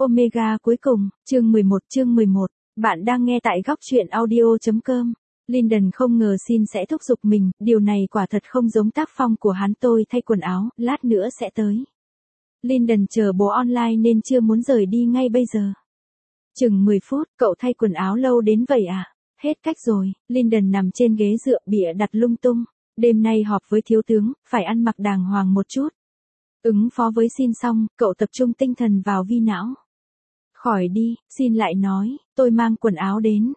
Omega cuối cùng, chương 11. Bạn đang nghe tại góc truyện audio.com. Lyndon không ngờ Sin sẽ thúc giục mình, điều này quả thật không giống tác phong của hắn. Tôi thay quần áo, lát nữa sẽ tới. Lyndon chờ bố online nên chưa muốn rời đi ngay bây giờ. Chừng 10 phút, cậu thay quần áo lâu đến vậy à? Hết cách rồi. Lyndon nằm trên ghế dựa bịa đặt lung tung. Đêm nay họp với thiếu tướng, phải ăn mặc đàng hoàng một chút. Ứng phó với Sin xong, cậu tập trung tinh thần vào vi não. Khỏi đi, Sin lại nói, tôi mang quần áo đến.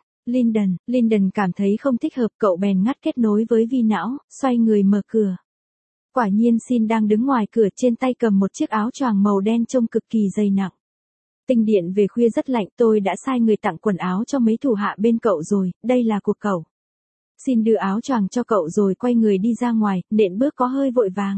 Lyndon cảm thấy không thích hợp, cậu bèn ngắt kết nối với vi não, xoay người mở cửa. Quả nhiên Sin đang đứng ngoài cửa, trên tay cầm một chiếc áo choàng màu đen trông cực kỳ dày nặng. Tinh điện về khuya rất lạnh, tôi đã sai người tặng quần áo cho mấy thủ hạ bên cậu rồi, đây là của cậu. Sin đưa áo choàng cho cậu rồi quay người đi ra ngoài, nện bước có hơi vội vàng.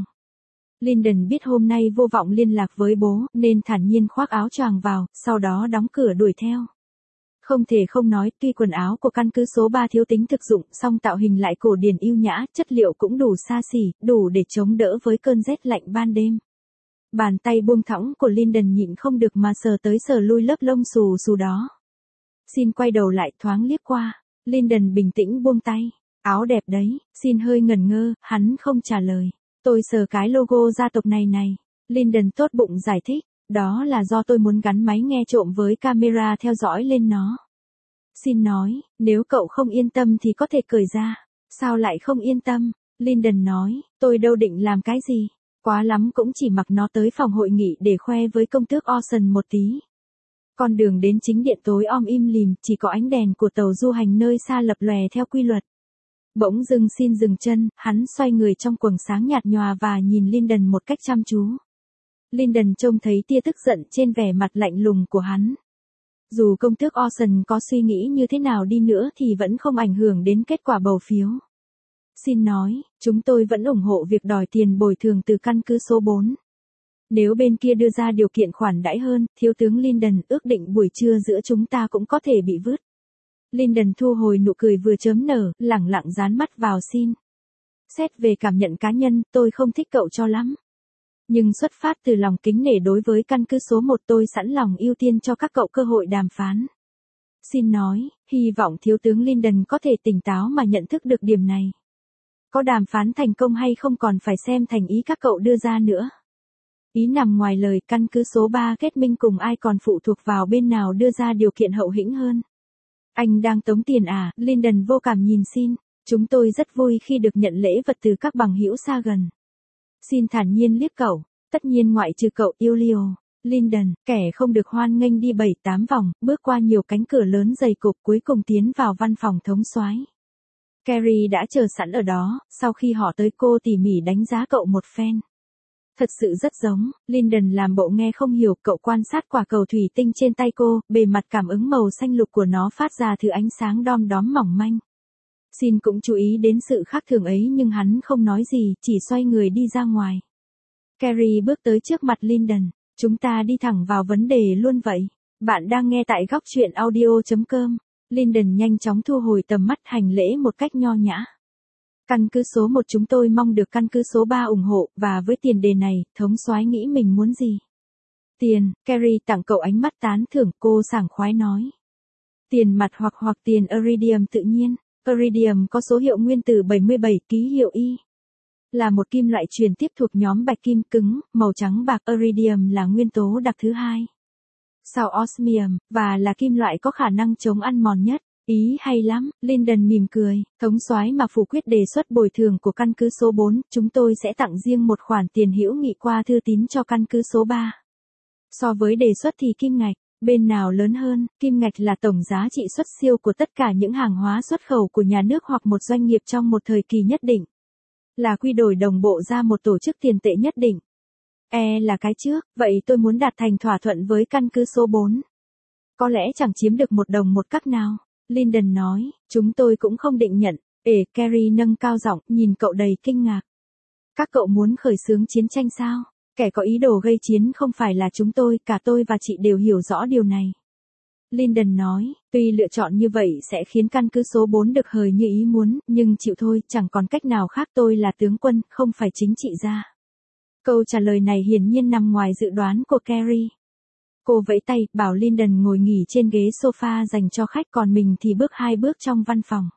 Lyndon biết hôm nay vô vọng liên lạc với bố, nên thản nhiên khoác áo choàng vào, sau đó đóng cửa đuổi theo. Không thể không nói, tuy quần áo của căn cứ số 3 thiếu tính thực dụng, song tạo hình lại cổ điển yêu nhã, chất liệu cũng đủ xa xỉ, đủ để chống đỡ với cơn rét lạnh ban đêm. Bàn tay buông thõng của Lyndon nhịn không được mà sờ tới sờ lui lớp lông xù xù đó. Sin quay đầu lại thoáng liếc qua, Lyndon bình tĩnh buông tay. Áo đẹp đấy. Sin hơi ngẩn ngơ, hắn không trả lời. Tôi sờ cái logo gia tộc này. Lyndon tốt bụng giải thích, đó là do tôi muốn gắn máy nghe trộm với camera theo dõi lên nó. Sin nói, nếu cậu không yên tâm thì có thể cởi ra. Sao lại không yên tâm? Lyndon nói, tôi đâu định làm cái gì. Quá lắm cũng chỉ mặc nó tới phòng hội nghị để khoe với công tước Orson một tí. Con đường đến chính điện tối om im lìm, chỉ có ánh đèn của tàu du hành nơi xa lập lòe theo quy luật. Bỗng dưng Sin dừng chân, hắn xoay người trong quầng sáng nhạt nhòa và nhìn Lyndon một cách chăm chú. Lyndon trông thấy tia tức giận trên vẻ mặt lạnh lùng của hắn. Dù công tước Orson có suy nghĩ như thế nào đi nữa thì vẫn không ảnh hưởng đến kết quả bầu phiếu. Sin nói, chúng tôi vẫn ủng hộ việc đòi tiền bồi thường từ căn cứ số 4. Nếu bên kia đưa ra điều kiện khoản đãi hơn, thiếu tướng Lyndon, ước định buổi trưa giữa chúng ta cũng có thể bị vứt. Lyndon thu hồi nụ cười vừa chớm nở, lẳng lặng dán mắt vào Sin. Xét về cảm nhận cá nhân, tôi không thích cậu cho lắm. Nhưng xuất phát từ lòng kính nể đối với căn cứ số 1, tôi sẵn lòng ưu tiên cho các cậu cơ hội đàm phán. Sin nói, hy vọng thiếu tướng Lyndon có thể tỉnh táo mà nhận thức được điểm này. Có đàm phán thành công hay không còn phải xem thành ý các cậu đưa ra nữa. Ý nằm ngoài lời, căn cứ số 3 kết minh cùng ai còn phụ thuộc vào bên nào đưa ra điều kiện hậu hĩnh hơn. Anh đang tống tiền à? Lyndon vô cảm nhìn Sin. Chúng tôi rất vui khi được nhận lễ vật từ các bằng hữu xa gần. Sin thản nhiên liếc cậu. Tất nhiên ngoại trừ cậu Elio. Lyndon, kẻ không được hoan nghênh, đi 7-8 vòng, bước qua nhiều cánh cửa lớn dày cộp, cuối cùng tiến vào văn phòng thống soái. Carrie đã chờ sẵn ở đó, sau khi họ tới cô tỉ mỉ đánh giá cậu một phen. Thật sự rất giống. Lyndon làm bộ nghe không hiểu, cậu quan sát quả cầu thủy tinh trên tay cô, bề mặt cảm ứng màu xanh lục của nó phát ra thứ ánh sáng đom đóm mỏng manh. Sin cũng chú ý đến sự khác thường ấy nhưng hắn không nói gì, chỉ xoay người đi ra ngoài. Carrie bước tới trước mặt Lyndon. Chúng ta đi thẳng vào vấn đề luôn vậy. Bạn đang nghe tại góc truyện audio.com. Lyndon nhanh chóng thu hồi tầm mắt, hành lễ một cách nho nhã. Căn cứ số 1 chúng tôi mong được căn cứ số 3 ủng hộ, và với tiền đề này, thống soái nghĩ mình muốn gì? Tiền. Carrie tặng cậu ánh mắt tán thưởng, cô sảng khoái nói. Tiền mặt hoặc tiền iridium tự nhiên. Iridium có số hiệu nguyên tử 77, ký hiệu Y. Là một kim loại truyền tiếp thuộc nhóm bạch kim cứng, màu trắng bạc. Iridium là nguyên tố đặc thứ hai sau osmium, và là kim loại có khả năng chống ăn mòn nhất. Ý hay lắm. Lyndon mỉm cười. Thống soái mà phủ quyết đề xuất bồi thường của căn cứ số 4, chúng tôi sẽ tặng riêng một khoản tiền hữu nghị qua thư tín cho căn cứ số 3. So với đề xuất thì kim ngạch, bên nào lớn hơn? Kim ngạch là tổng giá trị xuất siêu của tất cả những hàng hóa xuất khẩu của nhà nước hoặc một doanh nghiệp trong một thời kỳ nhất định. Là quy đổi đồng bộ ra một tổ chức tiền tệ nhất định. Là cái trước, vậy tôi muốn đạt thành thỏa thuận với căn cứ số 4. Có lẽ chẳng chiếm được một đồng một cắc nào. Lyndon nói, chúng tôi cũng không định nhận. Carrie nâng cao giọng, nhìn cậu đầy kinh ngạc. Các cậu muốn khởi xướng chiến tranh sao? Kẻ có ý đồ gây chiến không phải là chúng tôi, cả tôi và chị đều hiểu rõ điều này. Lyndon nói, tuy lựa chọn như vậy sẽ khiến căn cứ số 4 được hời như ý muốn, nhưng chịu thôi, chẳng còn cách nào khác, tôi là tướng quân, không phải chính trị gia. Câu trả lời này hiển nhiên nằm ngoài dự đoán của Carrie. Cô vẫy tay, bảo Lyndon ngồi nghỉ trên ghế sofa dành cho khách, còn mình thì bước 2 bước trong văn phòng.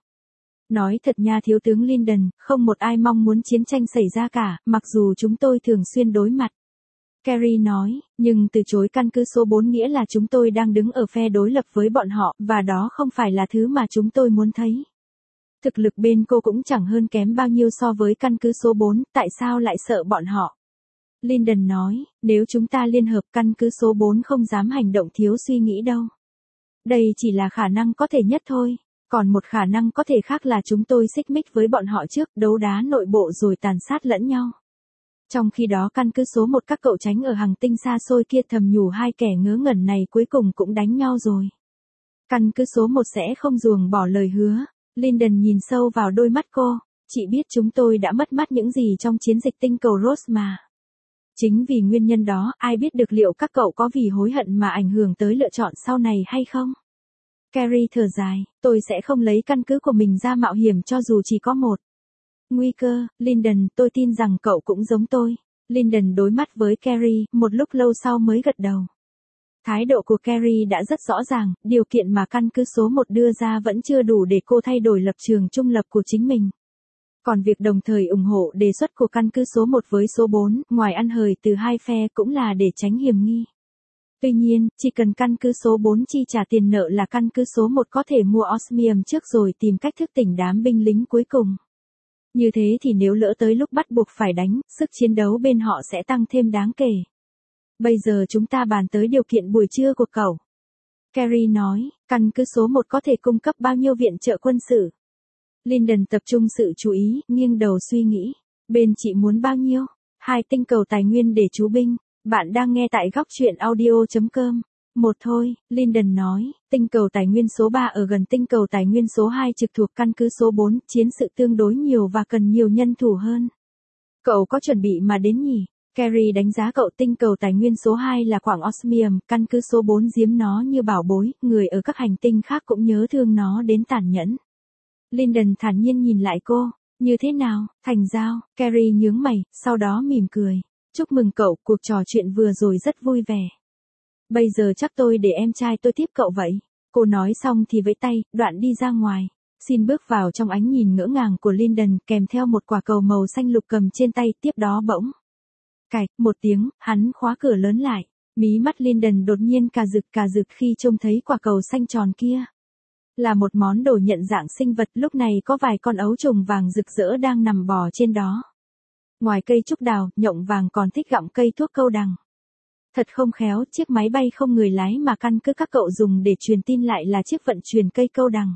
Nói thật nha thiếu tướng Lyndon, không một ai mong muốn chiến tranh xảy ra cả, mặc dù chúng tôi thường xuyên đối mặt. Carrie nói, nhưng từ chối căn cứ số 4 nghĩa là chúng tôi đang đứng ở phe đối lập với bọn họ, và đó không phải là thứ mà chúng tôi muốn thấy. Thực lực bên cô cũng chẳng hơn kém bao nhiêu so với căn cứ số 4, tại sao lại sợ bọn họ? Lyndon nói, nếu chúng ta liên hợp căn cứ số 4 không dám hành động thiếu suy nghĩ đâu. Đây chỉ là khả năng có thể nhất thôi. Còn một khả năng có thể khác là chúng tôi xích mích với bọn họ trước, đấu đá nội bộ rồi tàn sát lẫn nhau. Trong khi đó căn cứ số 1 các cậu tránh ở hành tinh xa xôi kia, thầm nhủ hai kẻ ngớ ngẩn này cuối cùng cũng đánh nhau rồi. Căn cứ số 1 sẽ không ruồng bỏ lời hứa. Lyndon nhìn sâu vào đôi mắt cô, chị biết chúng tôi đã mất mát những gì trong chiến dịch tinh cầu Rose mà. Chính vì nguyên nhân đó, ai biết được liệu các cậu có vì hối hận mà ảnh hưởng tới lựa chọn sau này hay không? Carrie thở dài, tôi sẽ không lấy căn cứ của mình ra mạo hiểm cho dù chỉ có một nguy cơ. Lyndon, tôi tin rằng cậu cũng giống tôi. Lyndon đối mắt với Carrie, một lúc lâu sau mới gật đầu. Thái độ của Carrie đã rất rõ ràng, điều kiện mà căn cứ số 1 đưa ra vẫn chưa đủ để cô thay đổi lập trường trung lập của chính mình. Còn việc đồng thời ủng hộ đề xuất của căn cứ số 1 với số 4, ngoài ăn hời từ hai phe cũng là để tránh hiểm nghi. Tuy nhiên, chỉ cần căn cứ số 4 chi trả tiền nợ là căn cứ số 1 có thể mua osmium trước rồi tìm cách thức tỉnh đám binh lính cuối cùng. Như thế thì nếu lỡ tới lúc bắt buộc phải đánh, sức chiến đấu bên họ sẽ tăng thêm đáng kể. Bây giờ chúng ta bàn tới điều kiện buổi trưa của cậu. Carrie nói, căn cứ số 1 có thể cung cấp bao nhiêu viện trợ quân sự? Lyndon tập trung sự chú ý, nghiêng đầu suy nghĩ. Bên chị muốn bao nhiêu? 2 tinh cầu tài nguyên để trú binh. Bạn đang nghe tại góc truyện audio.com. Một thôi, Lyndon nói, tinh cầu tài nguyên số 3 ở gần tinh cầu tài nguyên số 2 trực thuộc căn cứ số 4, chiến sự tương đối nhiều và cần nhiều nhân thủ hơn. Cậu có chuẩn bị mà đến nhỉ? Carrie đánh giá cậu. Tinh cầu tài nguyên số 2 là khoảng osmium, căn cứ số 4 giếm nó như bảo bối, người ở các hành tinh khác cũng nhớ thương nó đến tàn nhẫn. Lyndon thản nhiên nhìn lại cô, như thế nào, thành giao? Carrie nhướng mày, sau đó mỉm cười. Chúc mừng cậu, cuộc trò chuyện vừa rồi rất vui vẻ. Bây giờ chắc tôi để em trai tôi tiếp cậu vậy. Cô nói xong thì vẫy tay, đoạn đi ra ngoài. Xin bước vào trong ánh nhìn ngỡ ngàng của Lyndon, kèm theo một quả cầu màu xanh lục cầm trên tay, tiếp đó bỗng. Cạch, một tiếng, hắn khóa cửa lớn lại. Mí mắt Lyndon đột nhiên cà rực khi trông thấy quả cầu xanh tròn kia. Là một món đồ nhận dạng sinh vật, lúc này có vài con ấu trùng vàng rực rỡ đang nằm bò trên đó. Ngoài cây trúc đào, nhộng vàng còn thích gặm cây thuốc câu đằng. Thật không khéo, chiếc máy bay không người lái mà căn cứ các cậu dùng để truyền tin lại là chiếc vận chuyển cây câu đằng.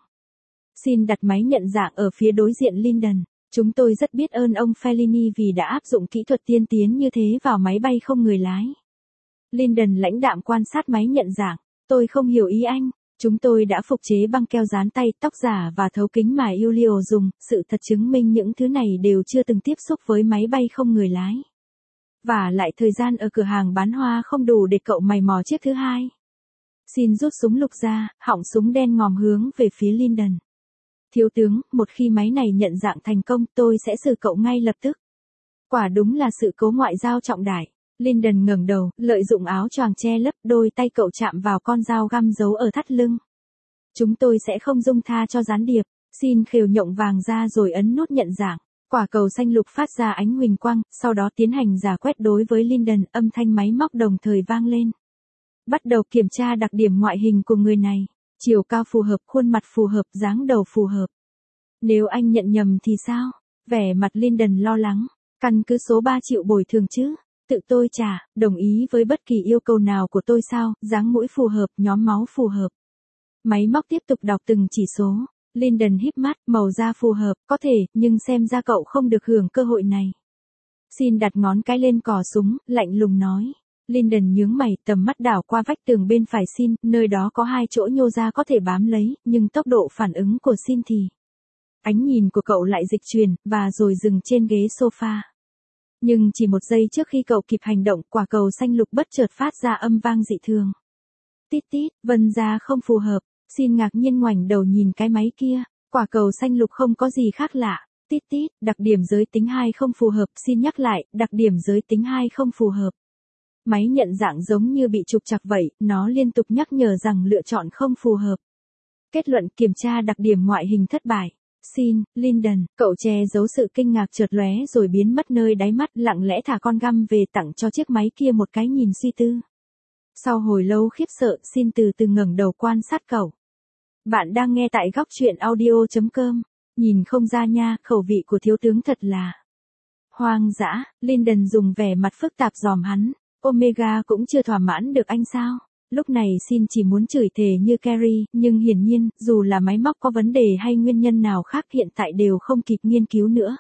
Xin đặt máy nhận dạng ở phía đối diện Lyndon. Chúng tôi rất biết ơn ông Fellini vì đã áp dụng kỹ thuật tiên tiến như thế vào máy bay không người lái. Lyndon lãnh đạm quan sát máy nhận dạng. Tôi không hiểu ý anh. Chúng tôi đã phục chế băng keo dán tay, tóc giả và thấu kính mà Julio dùng, sự thật chứng minh những thứ này đều chưa từng tiếp xúc với máy bay không người lái. Và lại thời gian ở cửa hàng bán hoa không đủ để cậu mày mò chiếc thứ hai. Xin rút súng lục ra, họng súng đen ngòm hướng về phía Lyndon. Thiếu tướng, một khi máy này nhận dạng thành công, tôi sẽ xử cậu ngay lập tức. Quả đúng là sự cố ngoại giao trọng đại. Lyndon ngẩng đầu, lợi dụng áo choàng che lấp, đôi tay cậu chạm vào con dao găm giấu ở thắt lưng. Chúng tôi sẽ không dung tha cho gián điệp. Xin khều nhộng vàng ra rồi ấn nút nhận dạng. Quả cầu xanh lục phát ra ánh huỳnh quang, sau đó tiến hành rà quét đối với Lyndon, âm thanh máy móc đồng thời vang lên. Bắt đầu kiểm tra đặc điểm ngoại hình của người này. Chiều cao phù hợp, khuôn mặt phù hợp, dáng đầu phù hợp. Nếu anh nhận nhầm thì sao? Vẻ mặt Lyndon lo lắng. Căn cứ số 3 chịu bồi thường chứ? Tự tôi trả, đồng ý với bất kỳ yêu cầu nào của tôi sao? Dáng mũi phù hợp, nhóm máu phù hợp. Máy móc tiếp tục đọc từng chỉ số. Lyndon híp mắt, màu da phù hợp, có thể, nhưng xem ra cậu không được hưởng cơ hội này. Xin đặt ngón cái lên cò súng, lạnh lùng nói. Lyndon nhướng mày, tầm mắt đảo qua vách tường bên phải Xin, nơi đó có 2 chỗ nhô ra có thể bám lấy, nhưng tốc độ phản ứng của Xin thì. Ánh nhìn của cậu lại dịch chuyển, và rồi dừng trên ghế sofa. Nhưng chỉ một giây trước khi cậu kịp hành động, quả cầu xanh lục bất chợt phát ra âm vang dị thường. Tít tít, vân ra không phù hợp. Xin ngạc nhiên ngoảnh đầu nhìn cái máy kia. Quả cầu xanh lục không có gì khác lạ. Tít tít, đặc điểm giới tính 2 không phù hợp. Xin nhắc lại, đặc điểm giới tính 2 không phù hợp. Máy nhận dạng giống như bị trục trặc vậy, nó liên tục nhắc nhở rằng lựa chọn không phù hợp. Kết luận kiểm tra đặc điểm ngoại hình thất bại. Xin, Lyndon, cậu che giấu sự kinh ngạc chợt lóe rồi biến mất nơi đáy mắt, lặng lẽ thả con găm về tặng cho chiếc máy kia một cái nhìn suy tư. Sau hồi lâu khiếp sợ, Xin từ từ ngẩng đầu quan sát cậu. Bạn đang nghe tại góc truyện audio.com. Nhìn không ra nha, khẩu vị của thiếu tướng thật là hoang dã. Lyndon dùng vẻ mặt phức tạp dòm hắn. Omega cũng chưa thỏa mãn được anh sao? Lúc này Xin chỉ muốn chửi thề như Carrie, nhưng hiển nhiên, dù là máy móc có vấn đề hay nguyên nhân nào khác hiện tại đều không kịp nghiên cứu nữa.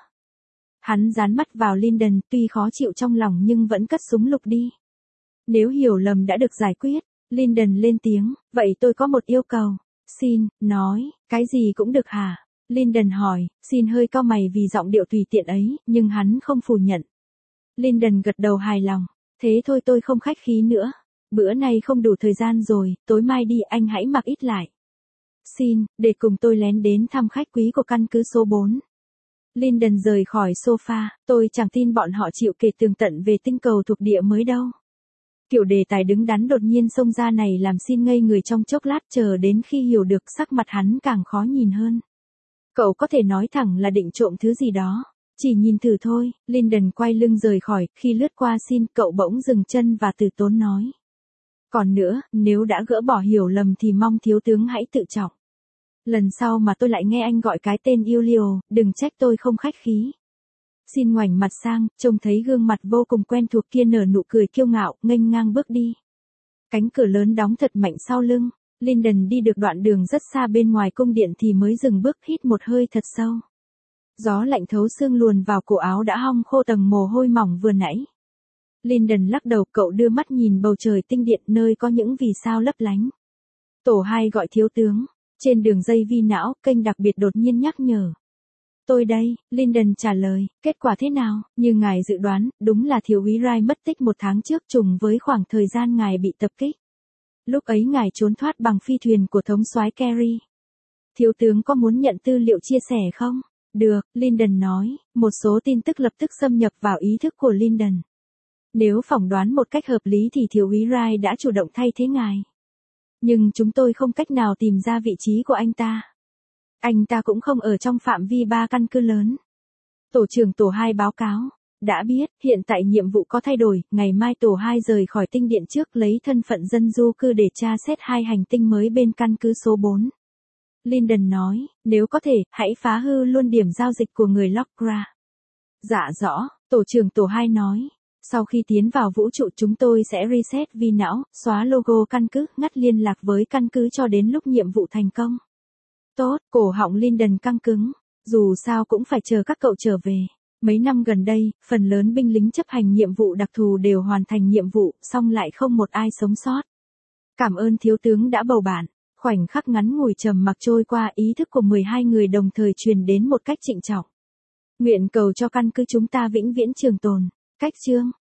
Hắn dán mắt vào Lyndon, tuy khó chịu trong lòng nhưng vẫn cất súng lục đi. Nếu hiểu lầm đã được giải quyết, Lyndon lên tiếng, vậy tôi có một yêu cầu. Xin, nói, cái gì cũng được hả? Lyndon hỏi, Xin hơi cau mày vì giọng điệu tùy tiện ấy, nhưng hắn không phủ nhận. Lyndon gật đầu hài lòng, thế thôi tôi không khách khí nữa. Bữa nay không đủ thời gian rồi, tối mai đi anh hãy mặc ít lại. Xin, để cùng tôi lén đến thăm khách quý của căn cứ số 4. Lyndon rời khỏi sofa, tôi chẳng tin bọn họ chịu kể tường tận về tinh cầu thuộc địa mới đâu. Kiểu đề tài đứng đắn đột nhiên xông ra này làm Xin ngây người trong chốc lát, chờ đến khi hiểu được sắc mặt hắn càng khó nhìn hơn. Cậu có thể nói thẳng là định trộm thứ gì đó. Chỉ nhìn thử thôi. Lyndon quay lưng rời khỏi, khi lướt qua Xin, cậu bỗng dừng chân và từ tốn nói. Còn nữa, nếu đã gỡ bỏ hiểu lầm thì mong thiếu tướng hãy tự trọng. Lần sau mà tôi lại nghe anh gọi cái tên Julio, đừng trách tôi không khách khí. Xin ngoảnh mặt sang, trông thấy gương mặt vô cùng quen thuộc kia nở nụ cười kiêu ngạo, nghênh ngang bước đi. Cánh cửa lớn đóng thật mạnh sau lưng. Lyndon đi được đoạn đường rất xa bên ngoài cung điện thì mới dừng bước, hít một hơi thật sâu. Gió lạnh thấu xương luồn vào cổ áo đã hong khô tầng mồ hôi mỏng vừa nãy. Lyndon lắc đầu, cậu đưa mắt nhìn bầu trời tinh điện nơi có những vì sao lấp lánh. Tổ 2 gọi thiếu tướng. Trên đường dây vi não, kênh đặc biệt đột nhiên nhắc nhở. Tôi đây, Lyndon trả lời, kết quả thế nào? Như ngài dự đoán, đúng là thiếu úy Wright mất tích 1 tháng trước, trùng với khoảng thời gian ngài bị tập kích. Lúc ấy ngài trốn thoát bằng phi thuyền của thống soái Carey. Thiếu tướng có muốn nhận tư liệu chia sẻ không? Được, Lyndon nói, một số tin tức lập tức xâm nhập vào ý thức của Lyndon. Nếu phỏng đoán một cách hợp lý thì thiếu úy Wright đã chủ động thay thế ngài. Nhưng chúng tôi không cách nào tìm ra vị trí của anh ta. Anh ta cũng không ở trong phạm vi 3 căn cứ lớn. Tổ trưởng tổ 2 báo cáo. Đã biết, hiện tại nhiệm vụ có thay đổi, ngày mai tổ 2 rời khỏi tinh điện trước lấy thân phận dân du cư để tra xét 2 hành tinh mới bên căn cứ số 4. Lyndon nói, nếu có thể, hãy phá hư luôn điểm giao dịch của người Lockra. Dạ rõ, tổ trưởng tổ 2 nói. Sau khi tiến vào vũ trụ chúng tôi sẽ reset vi não, xóa logo căn cứ, ngắt liên lạc với căn cứ cho đến lúc nhiệm vụ thành công. Tốt, cổ họng Lyndon căng cứng. Dù sao cũng phải chờ các cậu trở về. Mấy năm gần đây, phần lớn binh lính chấp hành nhiệm vụ đặc thù đều hoàn thành nhiệm vụ, song lại không một ai sống sót. Cảm ơn thiếu tướng đã bầu bạn. Khoảnh khắc ngắn ngủi trầm mặc trôi qua, ý thức của 12 người đồng thời truyền đến một cách trịnh trọng. Nguyện cầu cho căn cứ chúng ta vĩnh viễn trường tồn. Cách chương